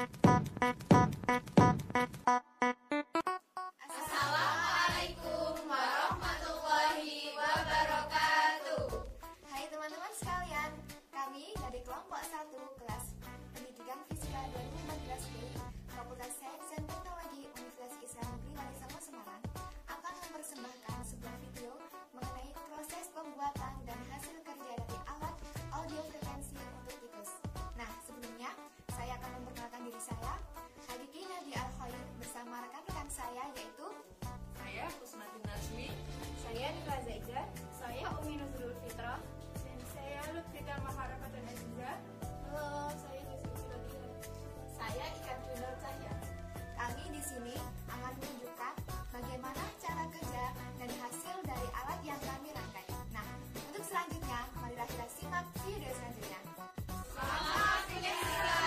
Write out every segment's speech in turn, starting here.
Assalamualaikum warahmatullahi wabarakatuh. Hai teman-teman sekalian, kami dari kelompok 1 kelas Pendidikan Fisika 2014B Fakultas Sains dan Teknologi Universitas Islam Negeri Wali Songo Semarang akan mempersembahkan sebuah video mengenai proses pembuatan dan hasil kerja dari alat audio frekuensi untuk tikus. Nah, sebelumnya saya akan memperkenalkan diri saya, Hadiki Nadia Al-Khair, bersama rekan-rekan saya yaitu Saya Kusmatin Nazmi. saya Nifla Zaiza, Saya Umi Nuzulul Fitrah. Dan saya Lutfika Maharapatan Aziza. Halo, saya Yusuf Filodia. saya Ikan Junior Cahya. Kami di sini akan menunjukkan bagaimana cara kerja dan hasil dari alat yang kami rangkai. Nah, untuk selanjutnya, marilah kita simak video selanjutnya. Selamat menyaksikan.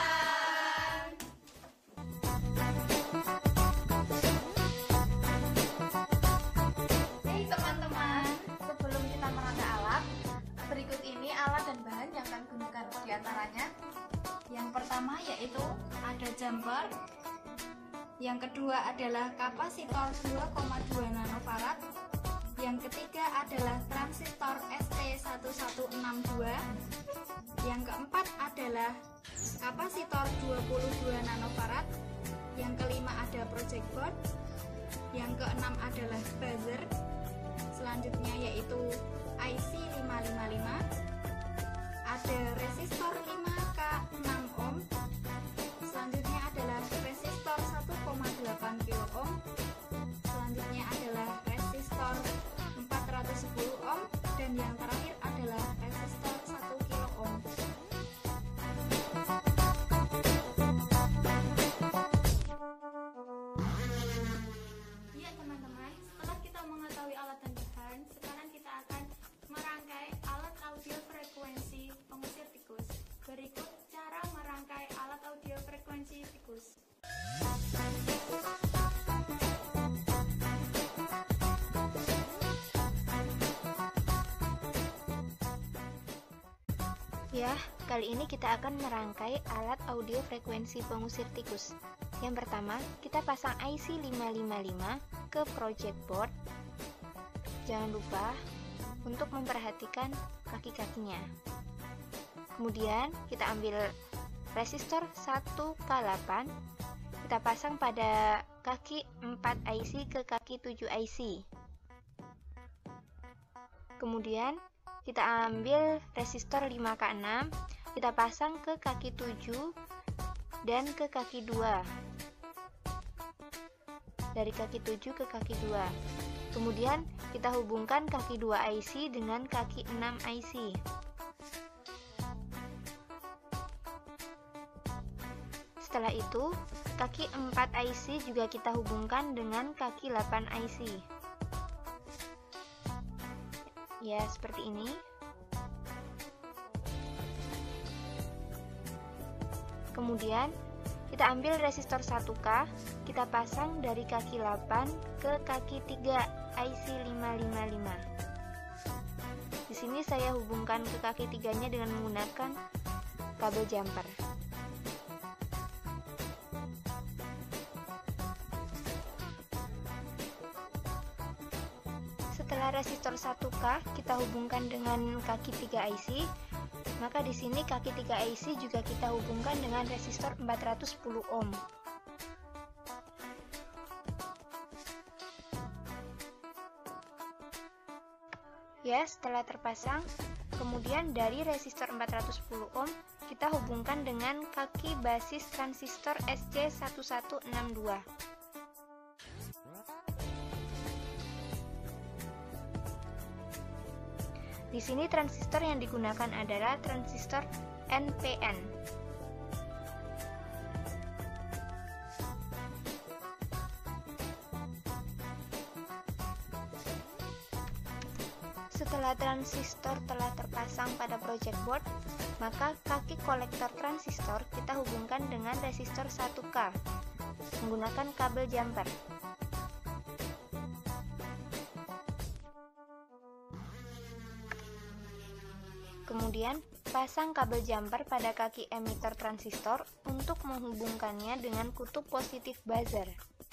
Hey teman-teman, sebelum kita merangkai alat, berikut ini alat dan bahan yang akan gunakan. Di antaranya, Yang pertama yaitu ada jumper. Yang kedua adalah kapasitor 2,2 nanofarad. Yang ketiga adalah transistor ST1162. Yang keempat adalah kapasitor 22 nanofarad. Yang kelima ada project board. Yang keenam adalah buzzer. Selanjutnya yaitu IC 555. Ada resistor 5K 6 ohm. Selanjutnya adalah resistor 1,8 kilo ohm. Selanjutnya adalah resistor 410 ohm. Dan yang terakhir adalah resistor 1 kilo ohm. Ya teman-teman, setelah kita mengetahui alat dan bahan, sekarang kita akan merangkai alat audio frekuensi pengusir tikus. Berikut cara merangkai alat audio frekuensi tikus. Ya, kali ini kita akan merangkai alat audio frekuensi pengusir tikus. Yang pertama, kita pasang IC 555 ke project board. Jangan lupa untuk memperhatikan kaki-kakinya. Kemudian, kita ambil resistor 1K8. Kita pasang pada kaki 4 IC ke kaki 7 IC. Kemudian, kita ambil resistor 5K6, kita pasang ke kaki 7 dan ke kaki 2. Dari kaki 7 ke kaki 2. Kemudian kita hubungkan kaki 2 IC dengan kaki 6 IC. Setelah itu, kaki 4 IC juga kita hubungkan dengan kaki 8 IC. Ya, seperti ini. Kemudian, kita ambil resistor 1K, kita pasang dari kaki 8 ke kaki 3 IC 555. Di sini saya hubungkan ke kaki 3-nya dengan menggunakan kabel jumper. Setelah resistor 1K kita hubungkan dengan kaki 3 IC, maka di sini kaki 3 IC juga kita hubungkan dengan resistor 410 ohm. Ya, setelah terpasang, kemudian dari resistor 410 ohm kita hubungkan dengan kaki basis transistor SC1162. Di sini transistor yang digunakan adalah transistor NPN. Setelah transistor telah terpasang pada project board, maka kaki kolektor transistor kita hubungkan dengan resistor 1K menggunakan kabel jumper. Kemudian pasang kabel jumper pada kaki emitter transistor untuk menghubungkannya dengan kutub positif buzzer.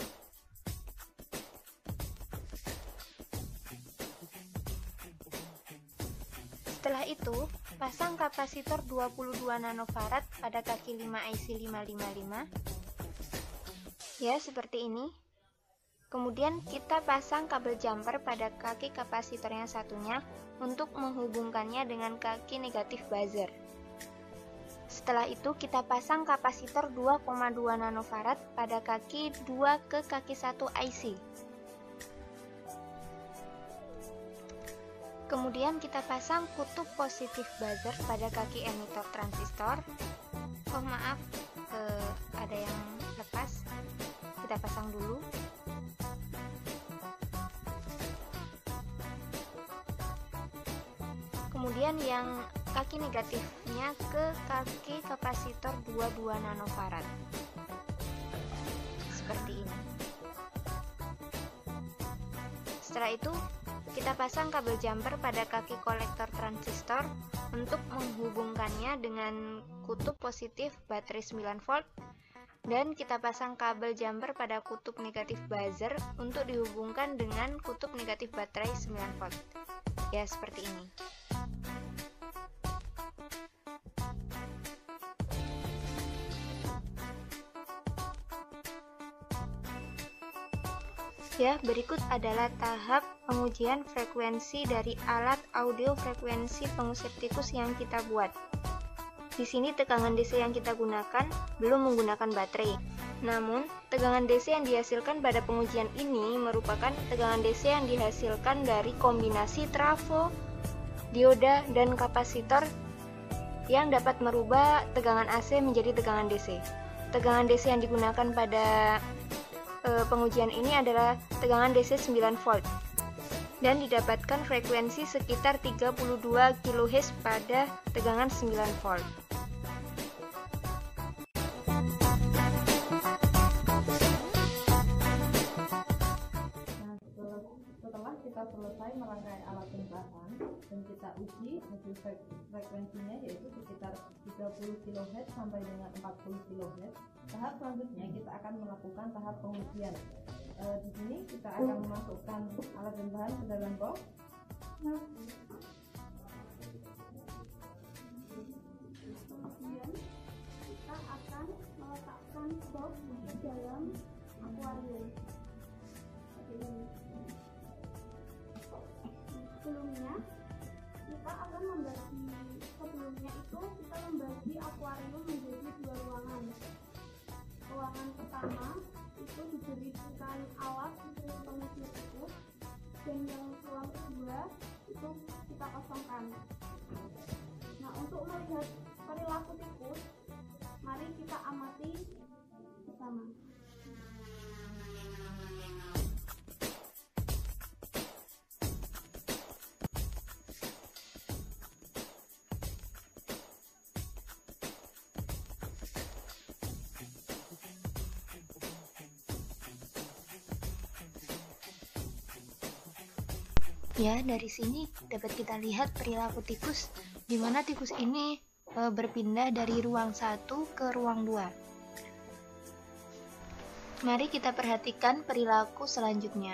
Setelah itu, pasang kapasitor 22 nanofarad pada kaki 5 IC 555. Ya, seperti ini. Kemudian kita pasang kabel jumper pada kaki kapasitor yang satunya untuk menghubungkannya dengan kaki negatif buzzer. Setelah itu kita pasang kapasitor 2,2 nanofarad pada kaki 2 ke kaki 1 IC. Kemudian kita pasang kutub positif buzzer pada kaki emitter transistor. Oh maaf, ada yang lepas. Kita pasang dulu. Kemudian yang kaki negatifnya ke kaki kapasitor 22 nanofarad. Seperti ini. Setelah itu, kita pasang kabel jumper pada kaki kolektor transistor untuk menghubungkannya dengan kutub positif baterai 9 volt, dan kita pasang kabel jumper pada kutub negatif buzzer untuk dihubungkan dengan kutub negatif baterai 9 volt. Ya, seperti ini. Ya, berikut adalah tahap pengujian frekuensi dari alat audio frekuensi pengusir tikus yang kita buat. Di sini tegangan DC yang kita gunakan belum menggunakan baterai. Namun, tegangan DC yang dihasilkan pada pengujian ini merupakan tegangan DC yang dihasilkan dari kombinasi trafo, dioda, dan kapasitor yang dapat merubah tegangan AC menjadi tegangan DC. Tegangan DC yang digunakan pada pengujian ini adalah tegangan DC 9 volt dan didapatkan frekuensi sekitar 32 kHz pada tegangan 9 volt. Setelah kita selesai merangkai alat perubahan dan kita uji hasil frekuensinya yaitu sekitar 30 kHz sampai dengan 40 kHz, tahap selanjutnya kita akan melakukan tahap pengujian. Di sini kita akan memasukkan alat dan bahan ke dalam box. Kemudian kita akan meletakkan box di dalam akuarium. Sebelumnya kita membagi akuarium menjadi 2 ruangan. Ruangan pertama itu diberikan alat untuk pengusir tikus, dan yang ruang kedua itu kita kosongkan. Nah, untuk melihat perilaku tikus, mari kita amati bersama. Ya, dari sini dapat kita lihat perilaku tikus, di mana tikus ini berpindah dari ruang 1 ke ruang 2. Mari kita perhatikan perilaku selanjutnya.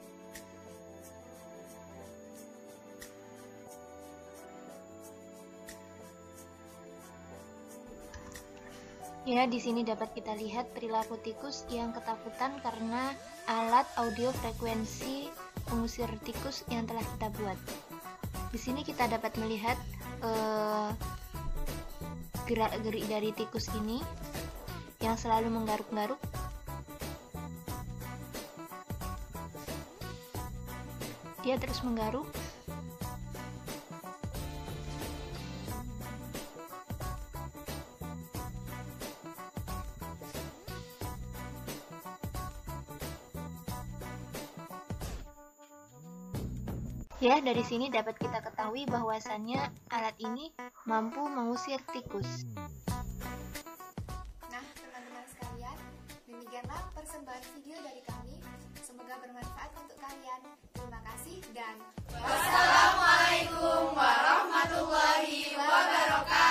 Ya, di sini dapat kita lihat perilaku tikus yang ketakutan karena alat audio frekuensi pengusir tikus yang telah kita buat. Di sini kita dapat melihat gerak-gerik dari tikus ini yang selalu menggaruk-garuk. Dia terus menggaruk. Ya, dari sini dapat kita ketahui bahwasannya alat ini mampu mengusir tikus. Nah, teman-teman sekalian, demikianlah persembahan video dari kami. Semoga bermanfaat untuk kalian. Terima kasih dan wassalamualaikum warahmatullahi wabarakatuh.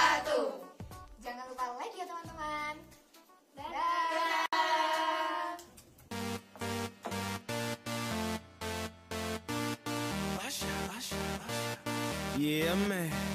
Yeah, man.